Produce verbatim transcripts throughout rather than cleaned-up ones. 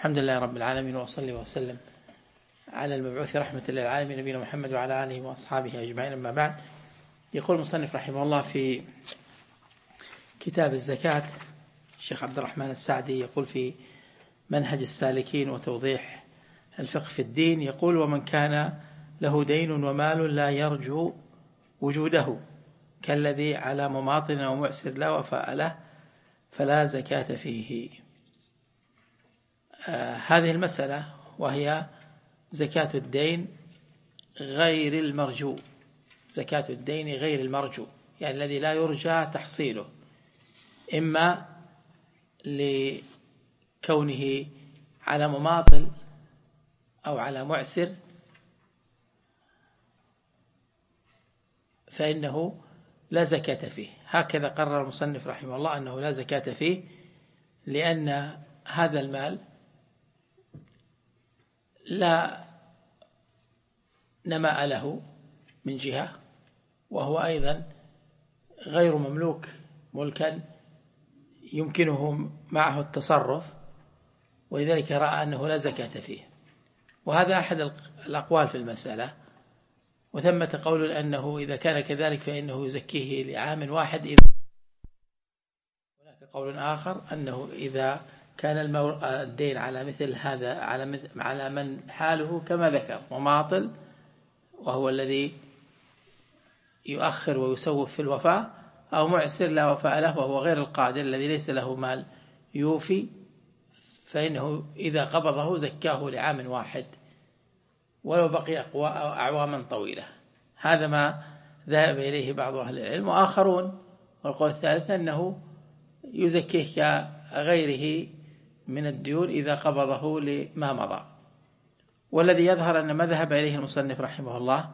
الحمد لله رب العالمين، وأصلي وسلم على المبعوث رحمة للعالمين نبينا محمد وعلى آله وأصحابه أجمعين. أما بعد، يقول المصنف رحمه الله في كتاب الزكاة الشيخ عبد الرحمن السعدي، يقول في منهج السالكين وتوضيح الفقه في الدين، يقول: ومن كان له دين ومال لا يرجو وجوده كالذي على مماطل أو معسر لا وفاء له فلا زكاة فيه. آه هذه المسألة وهي زكاة الدين غير المرجو، زكاة الدين غير المرجو يعني الذي لا يرجى تحصيله، إما لكونه على مماطل أو على معسر، فإنه لا زكاة فيه. هكذا قرر المصنف رحمه الله أنه لا زكاة فيه، لأن هذا المال لا نماء له من جهة، وهو أيضا غير مملوك ملكا يمكنه معه التصرف، ولذلك رأى أنه لا زكاة فيه. وهذا أحد الأقوال في المسألة. وثمة قول أنه إذا كان كذلك فإنه يزكيه لعام واحد. إذا هناك قول آخر أنه إذا كان الدين على مثل هذا على على من حاله كما ذكر مماطل، وهو الذي يؤخر ويسوف في الوفاء، أو معسر لا وفاء له وهو غير القادر الذي ليس له مال يوفي، فإنه إذا قبضه زكاه لعام واحد ولو بقي أعواما طويلة. هذا ما ذهب إليه بعض أهل العلم. وآخرون والقول الثالث أنه يزكيه كغيره من الديون إذا قبضه لما مضى. والذي يظهر أن ما ذهب إليه المصنف رحمه الله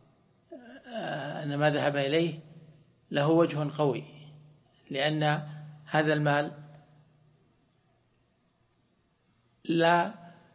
أن ما ذهب إليه له وجه قوي، لأن هذا المال لا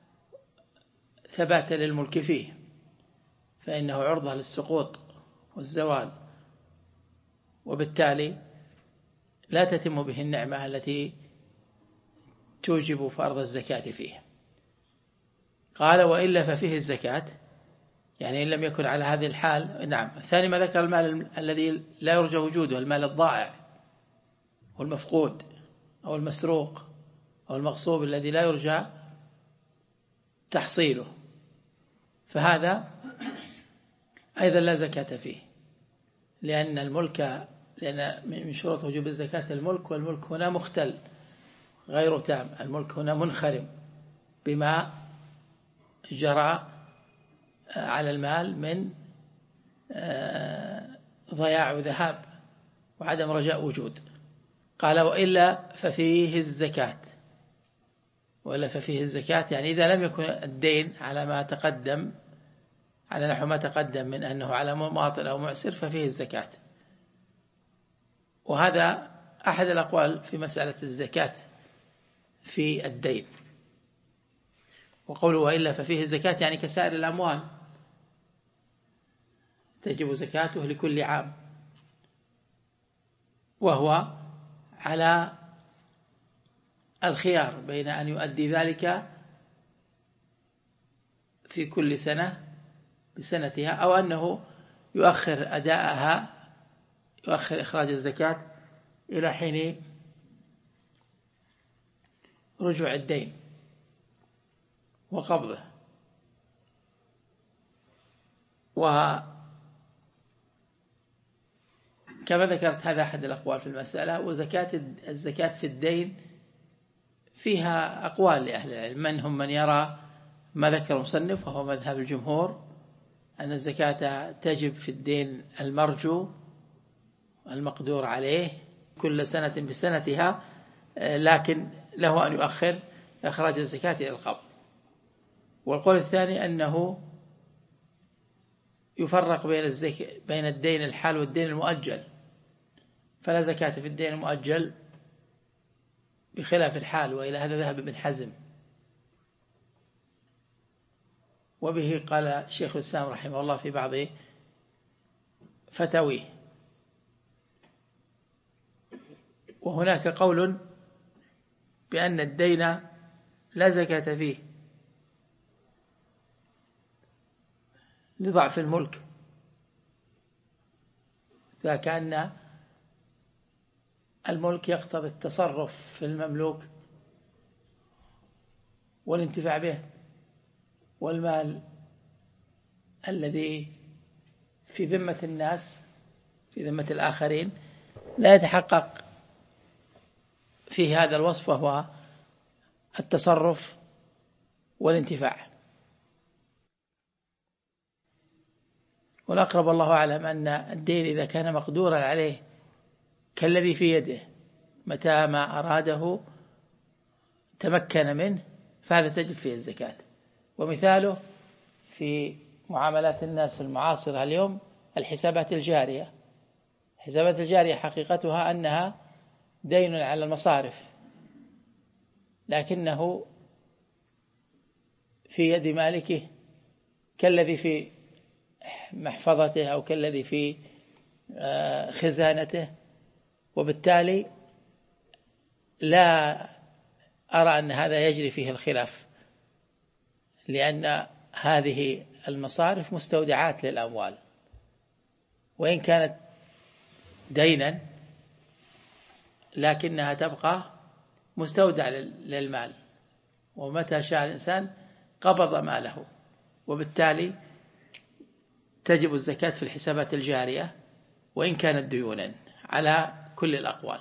ثبات للملك فيه، فإنه عرضة للسقوط والزوال، وبالتالي لا تتم به النعمة التي توجب فرض الزكاة فيه. قال: وإلا ففيه الزكاة، يعني إن لم يكن على هذه الحال. نعم. الثاني ما ذكر المال الذي لا يرجى وجوده، المال الضائع والمفقود أو المسروق أو المغصوب الذي لا يرجى تحصيله، فهذا أيضا لا زكاة فيه، لأن الملك لأن من شروط وجوب الزكاة الملك، والملك هنا مختل غير تام، الملك هنا منخرم بما جرى على المال من ضياع وذهاب وعدم رجاء وجود. قال: وإلا ففيه الزكاة. وإلا ففيه الزكاة يعني إذا لم يكن الدين على ما تقدم على نحو ما تقدم من أنه على مماطل أو معسر ففيه الزكاة. وهذا أحد الأقوال في مسألة الزكاة في الدين. وقوله وإلا ففيه الزكاة يعني كسائر الأموال تجب زكاته لكل عام، وهو على الخيار بين أن يؤدي ذلك في كل سنة بسنتها، أو أنه يؤخر أداءها، يؤخر إخراج الزكاة إلى حين رجوع الدين وقبضه. وكما ذكرت هذا أحد الأقوال في المسألة. وزكاة الزكاة في الدين فيها أقوال لأهل العلم، من هم من يرى ما ذكر المصنف وهو مذهب الجمهور أن الزكاة تجب في الدين المرجو المقدور عليه كل سنة بسنتها، لكن له أن يؤخر إخراج الزكاة إلى القبض. والقول الثاني أنه يفرق بين الزكاة بين الدين الحال والدين المؤجل، فلا زكاة في الدين المؤجل بخلاف الحال. وإلى هذا ذهب ابن حزم، وبه قال شيخ الإسلام رحمه الله في بعض فتاويه. وهناك قول بأن الدين لا زكاة فيه لضعف الملك، فكأن الملك يقتضي التصرف في المملوك والانتفاع به، والمال الذي في ذمة الناس في ذمة الآخرين لا يتحقق فيه هذا الوصف، وهو التصرف والانتفاع. والأقرب الله أعلم أن الدين إذا كان مقدورا عليه كالذي في يده متى ما أراده تمكن منه، فهذا تجب فيه الزكاة. ومثاله في معاملات الناس المعاصرة اليوم الحسابات الجارية. الحسابات الجارية حقيقتها أنها دين على المصارف، لكنه في يد مالكه كالذي في محفظته أو كالذي في خزانته، وبالتالي لا أرى أن هذا يجري فيه الخلاف، لأن هذه المصارف مستودعات للأموال، وإن كانت دينا لكنها تبقى مستودع للمال، ومتى شاء الإنسان قبض ماله، وبالتالي تجب الزكاة في الحسابات الجارية وإن كانت ديونا على كل الأقوال.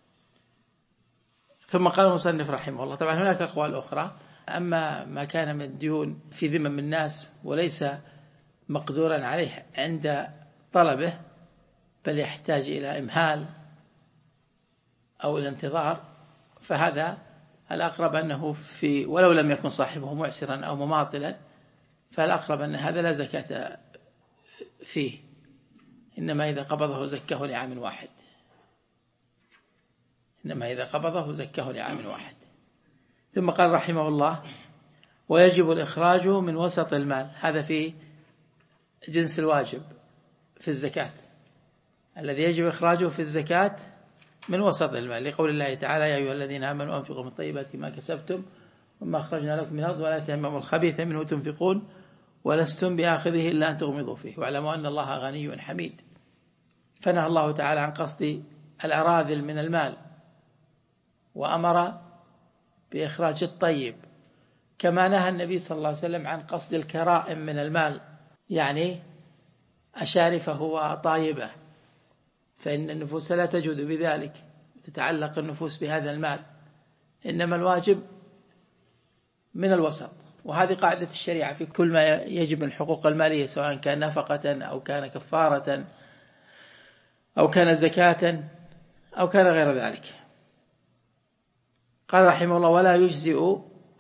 ثم قال المصنف رحمه الله، طبعا هناك أقوال أخرى، أما ما كان من ديون في ذمم الناس وليس مقدورا عليه عند طلبه بل يحتاج إلى إمهال أو الانتظار، فهذا الأقرب أنه في ولو لم يكن صاحبه معسرا أو مماطلا، فالأقرب أن هذا لا زكاة فيه، إنما إذا قبضه زكاه لعام واحد إنما إذا قبضه زكاه لعام واحد. ثم قال رحمه الله: ويجب الإخراج من وسط المال. هذا في جنس الواجب في الزكاة، الذي يجب إخراجه في الزكاة من وسط المال، لقول الله تعالى: يا أيها الذين آمنوا أنفقوا من طيبات ما كسبتم وما أخرجنا لكم من الأرض ولا تيمموا الخبيث منه تنفقون ولستم بآخذه إلا أن تغمضوا فيه واعلموا أن الله غني حميد. فنهى الله تعالى عن قصد الأراذل من المال، وأمر بإخراج الطيب، كما نهى النبي صلى الله عليه وسلم عن قصد الكرائم من المال، يعني أشارفه وطايبه، فإن النفوس لا تجود بذلك، تتعلق النفوس بهذا المال، إنما الواجب من الوسط. وهذه قاعدة الشريعة في كل ما يجب من حقوق المالية، سواء كان نفقة أو كان كفارة أو كان زكاة أو كان غير ذلك. قال رحمه الله: ولا يجزئ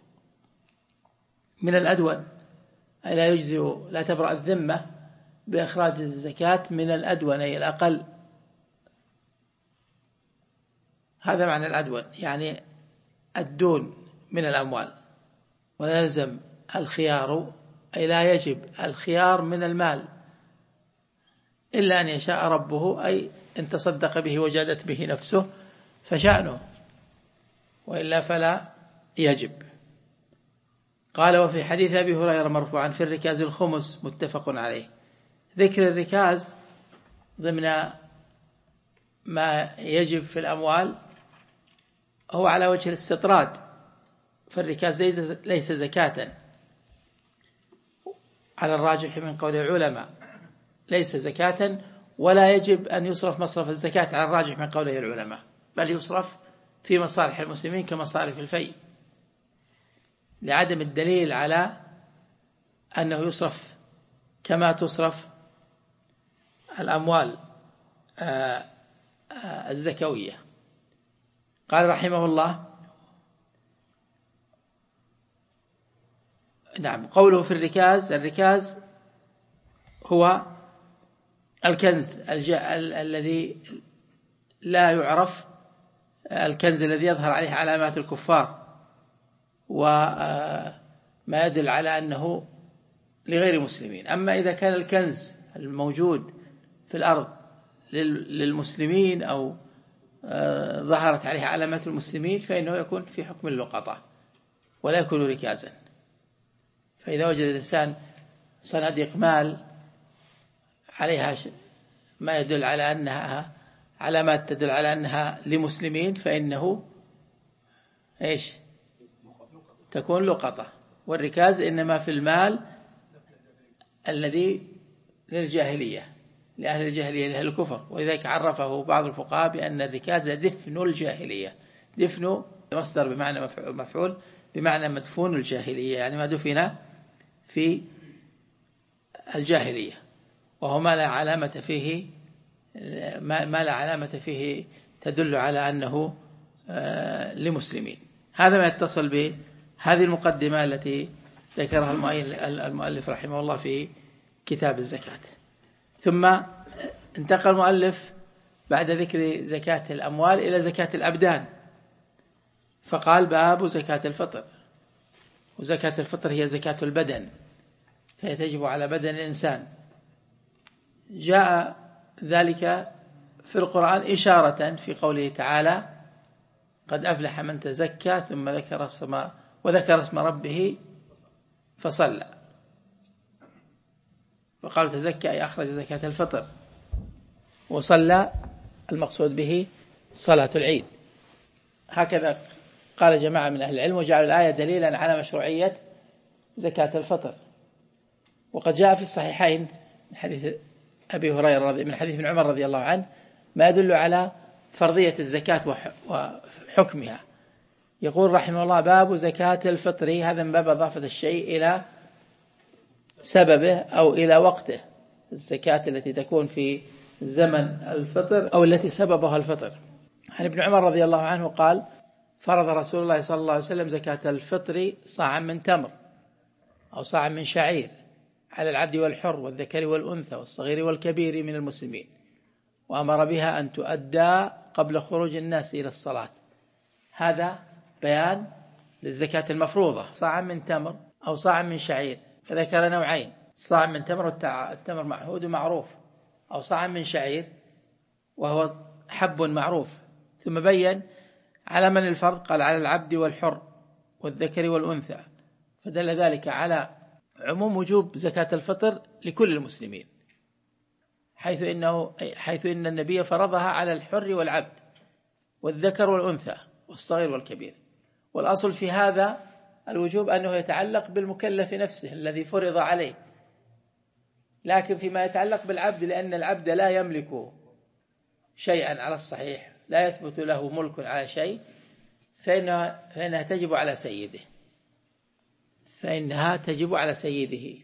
من الأدون، أي لا يجزئ، لا تبرأ الذمة بإخراج الزكاة من الأدون، أي الأقل. هذا معنى الأدون، يعني الدون من الأموال. ولا يلزم الخيار، أي لا يجب الخيار من المال إلا أن يشاء ربه، أي إن تصدق به وجادت به نفسه فشأنه، وإلا فلا يجب. قال: وفي حديث أبي هريرة مرفوعا: في الركاز الخمس، متفق عليه. ذكر الركاز ضمن ما يجب في الأموال هو على وجه الاستطراد، فالركاز ليس زكاة على الراجح من قول العلماء، ليس زكاة، ولا يجب أن يصرف مصرف الزكاة على الراجح من قوله العلماء، بل يصرف في مصالح المسلمين كمصارف الفيء، لعدم الدليل على أنه يصرف كما تصرف الأموال الزكوية. قال رحمه الله: نعم، قوله في الركاز، الركاز هو الكنز الذي لا يعرف، الكنز الذي يظهر عليه علامات الكفار وما يدل على أنه لغير مسلمين. أما إذا كان الكنز الموجود في الأرض للمسلمين أو ظهرت عليه علامات المسلمين فإنه يكون في حكم اللقطة، ولا يكون ركازا. فإذا وجد الإنسان صناديق مال عليها ما يدل على أنها علامات تدل على أنها لمسلمين فإنه إيش تكون لقطة. والركاز إنما في المال الذي للجاهلية لأهل الجاهلية لأهل الكفر، ولذلك عرفه بعض الفقهاء بأن الركاز دفن الجاهلية. دفن مصدر بمعنى مفعول بمعنى مدفون الجاهلية، يعني ما دفن في الجاهلية، وهو ما لا علامة فيه ما لا علامة فيه تدل على أنه لمسلمين. هذا ما يتصل بهذه المقدمة التي ذكرها المؤلف رحمه الله في كتاب الزكاة. ثم انتقل المؤلف بعد ذكر زكاة الأموال إلى زكاة الأبدان، فقال باب زكاة الفطر. وزكاة الفطر هي زكاة البدن، فهي تجب على بدن الإنسان. جاء ذلك في القرآن إشارة في قوله تعالى قد أفلح من تزكى ثم ذكر اسم وذكر اسم ربه فصلى، وقال تزكى أي أخرج زكاة الفطر، وصلى المقصود به صلاة العيد. هكذا قال جماعة من أهل العلم، وجعلوا الآية دليلا على مشروعية زكاة الفطر. وقد جاء في الصحيحين من حديث أبي هريرة من حديث ابن عمر رضي الله عنه ما يدل على فرضية الزكاة وحكمها. يقول رحمه الله باب زكاة الفطر، هذا من باب إضافة الشيء إلى سببه أو إلى وقته، الزكاة التي تكون في زمن الفطر أو التي سببها الفطر. عن ابن عمر رضي الله عنه قال فرض رسول الله صلى الله عليه وسلم زكاة الفطر صاعا من تمر أو صاعا من شعير على العبد والحر والذكر والأنثى والصغير والكبير من المسلمين، وأمر بها أن تؤدى قبل خروج الناس إلى الصلاة. هذا بيان للزكاة المفروضة، صاعا من تمر أو صاعا من شعير، فذكر نوعين: صاع من تمر التمر معهود معروف، أو صاع من شعير وهو حب معروف. ثم بين على من الفرض، قال على العبد والحر والذكر والأنثى، فدل ذلك على عموم وجوب زكاة الفطر لكل المسلمين، حيث إنه حيث إن النبي فرضها على الحر والعبد والذكر والأنثى والصغير والكبير. والأصل في هذا الوجوب أنه يتعلق بالمكلف نفسه الذي فرض عليه، لكن فيما يتعلق بالعبد لأن العبد لا يملك شيئا على الصحيح، لا يثبت له ملك على شيء، فإنها, فإنها تجب على سيده فإنها تجب على سيده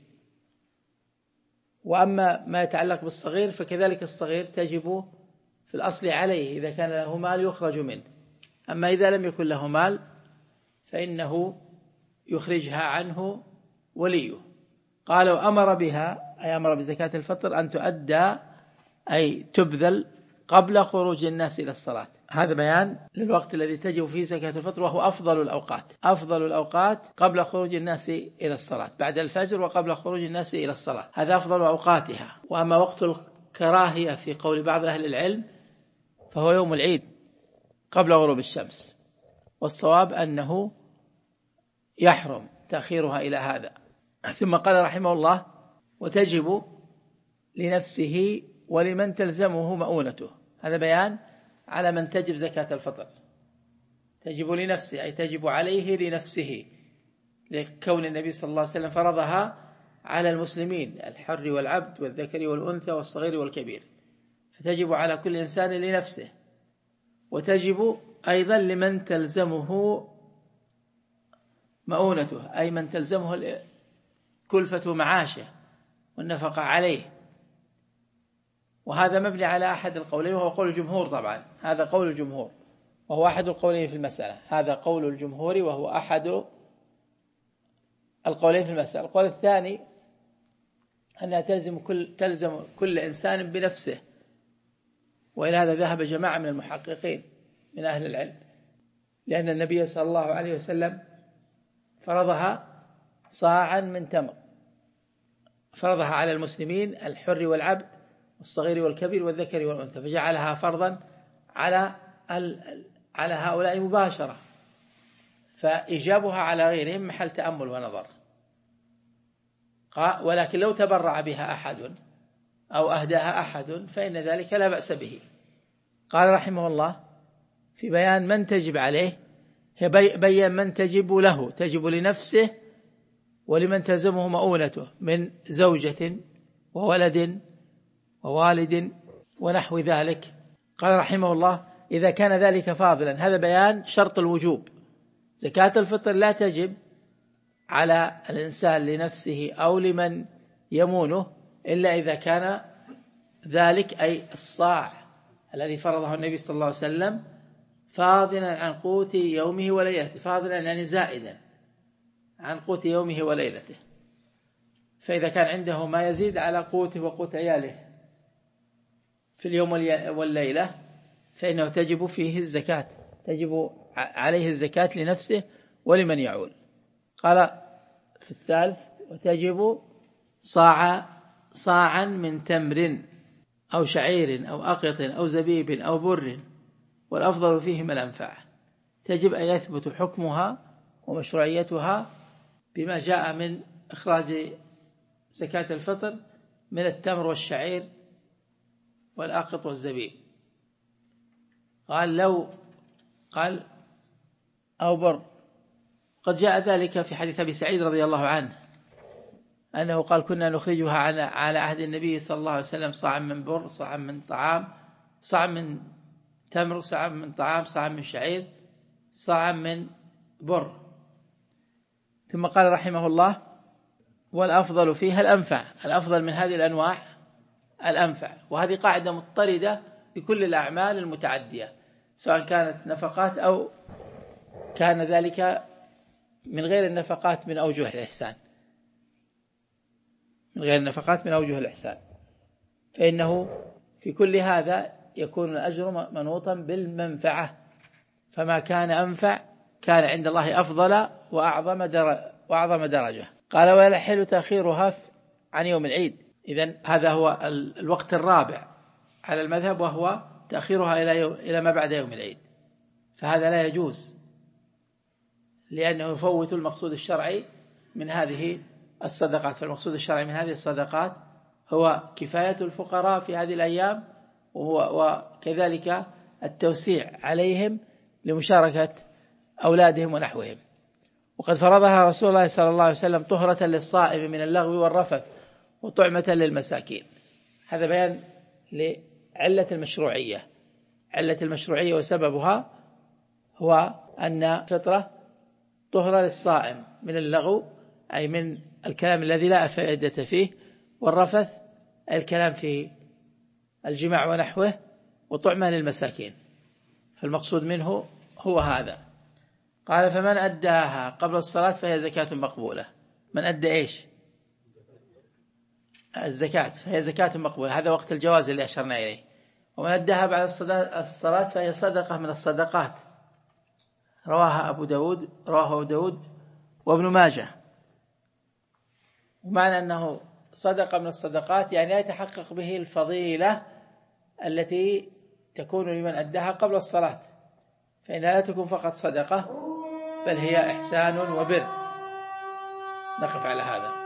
وأما ما يتعلق بالصغير فكذلك الصغير تجب في الأصل عليه إذا كان له مال يخرج منه، أما إذا لم يكن له مال فإنه يخرجها عنه وليه. قالوا أمر بها أي أمر بزكاة الفطر أن تؤدى أي تبذل قبل خروج الناس إلى الصلاة. هذا بيان للوقت الذي تجب فيه زكاة الفطر، وهو أفضل الأوقات. أفضل الأوقات قبل خروج الناس إلى الصلاة، بعد الفجر وقبل خروج الناس إلى الصلاة، هذا أفضل أوقاتها. وأما وقت الكراهية في قول بعض أهل العلم فهو يوم العيد قبل غروب الشمس، والصواب أنه يحرم تأخيرها إلى هذا. ثم قال رحمه الله وتجب لنفسه ولمن تلزمه مؤونته. هذا بيان على من تجب زكاة الفطر، تجب لنفسه أي تجب عليه لنفسه، لكون النبي صلى الله عليه وسلم فرضها على المسلمين الحر والعبد والذكر والأنثى والصغير والكبير، فتجب على كل إنسان لنفسه. وتجب أيضا لمن تلزمه مؤونته أي من تلزمه كلفة معاشه والنفقة عليه، وهذا مبني على أحد القولين وهو قول الجمهور. طبعا هذا قول الجمهور وهو أحد القولين في المسألة، هذا قول الجمهور وهو أحد القولين في المسألة. القول الثاني أنها تلزم كل, تلزم كل إنسان بنفسه، وإلى هذا ذهب جماعة من المحققين من أهل العلم، لأن النبي صلى الله عليه وسلم فرضها صاعا من تمر، فرضها على المسلمين الحر والعبد والصغير والكبير والذكر والأنثى، فجعلها فرضا على على هؤلاء مباشرة، فإيجابها على غيرهم محل تأمل ونظر. ولكن لو تبرع بها أحد أو أهداها أحد فإن ذلك لا بأس به. قال رحمه الله في بيان من تجب عليه، بيان من تجب له، تجب لنفسه ولمن تلزمه مؤونته من زوجة وولد ووالد ونحو ذلك. قال رحمه الله إذا كان ذلك فاضلا، هذا بيان شرط الوجوب. زكاة الفطر لا تجب على الإنسان لنفسه أو لمن يمونه إلا إذا كان ذلك أي الصاع الذي فرضه النبي صلى الله عليه وسلم فاضلا عن قوت يومه وليلته، فاضلا يعني زائدا عن قوت يومه وليلته. فإذا كان عنده ما يزيد على قوته وقوت عياله في اليوم والليلة فإنه تجب فيه الزكاة، تجب عليه الزكاة لنفسه ولمن يعول. قال في الثالث وتجب صاع صاعا من تمر أو شعير أو أقط أو زبيب أو بر، والأفضل فيهما الأنفع. تجب أن يثبت حكمها ومشروعيتها بما جاء من إخراج زكاة الفطر من التمر والشعير والأقط والزبيب. قال لو قال أو بر، قد جاء ذلك في حديث أبي سعيد رضي الله عنه أنه قال كنا نخرجها على على عهد النبي صلى الله عليه وسلم صاعا من بر، صاعا من طعام، صاعا من تمر، صاعا من طعام، صاعا من شعير، صاعا من بر. ثم قال رحمه الله والأفضل فيها الأنفع، الأفضل من هذه الأنواع الأنفع. وهذه قاعدة مضطردة في كل الأعمال المتعدية سواء كانت نفقات أو كان ذلك من غير النفقات من أوجه الإحسان، من غير النفقات من أوجه الإحسان، فإنه في كل هذا يكون الأجر منوطا بالمنفعة، فما كان أنفع كان عند الله أفضل وأعظم وأعظم درجة. قال ولا يحل تأخيرها عن يوم العيد. إذن هذا هو الوقت الرابع على المذهب، وهو تأخيرها إلى يوم إلى ما بعد يوم العيد، فهذا لا يجوز لأنه يفوت المقصود الشرعي من هذه الصدقات. فالمقصود الشرعي من هذه الصدقات هو كفاية الفقراء في هذه الأيام، وكذلك التوسيع عليهم لمشاركة أولادهم ونحوهم. وقد فرضها رسول الله صلى الله عليه وسلم طهرة للصائم من اللغو والرفث وطعمة للمساكين. هذا بيان لعلة المشروعية. علة المشروعية وسببها هو أن الفطرة طهرة للصائم من اللغو أي من الكلام الذي لا فائدة فيه، والرفث الكلام في الجماع ونحوه، وطعمة للمساكين. فالمقصود منه هو هذا. قال فمن أداها قبل الصلاة فهي زكاة مقبولة. من أدى إيش؟ الزكاة فهي زكاة مقبولة، هذا وقت الجواز اللي أشرنا إليه. ومن أداها بعد الصلاة فهي صدقة من الصدقات، رواها أبو داود رواه أبو داود وابن ماجه. ومعنى أنه صدقة من الصدقات يعني لا يتحقق به الفضيلة التي تكون لمن أداها قبل الصلاة، فإنها لا تكون فقط صدقة بل هي إحسان وبر. نقف على هذا.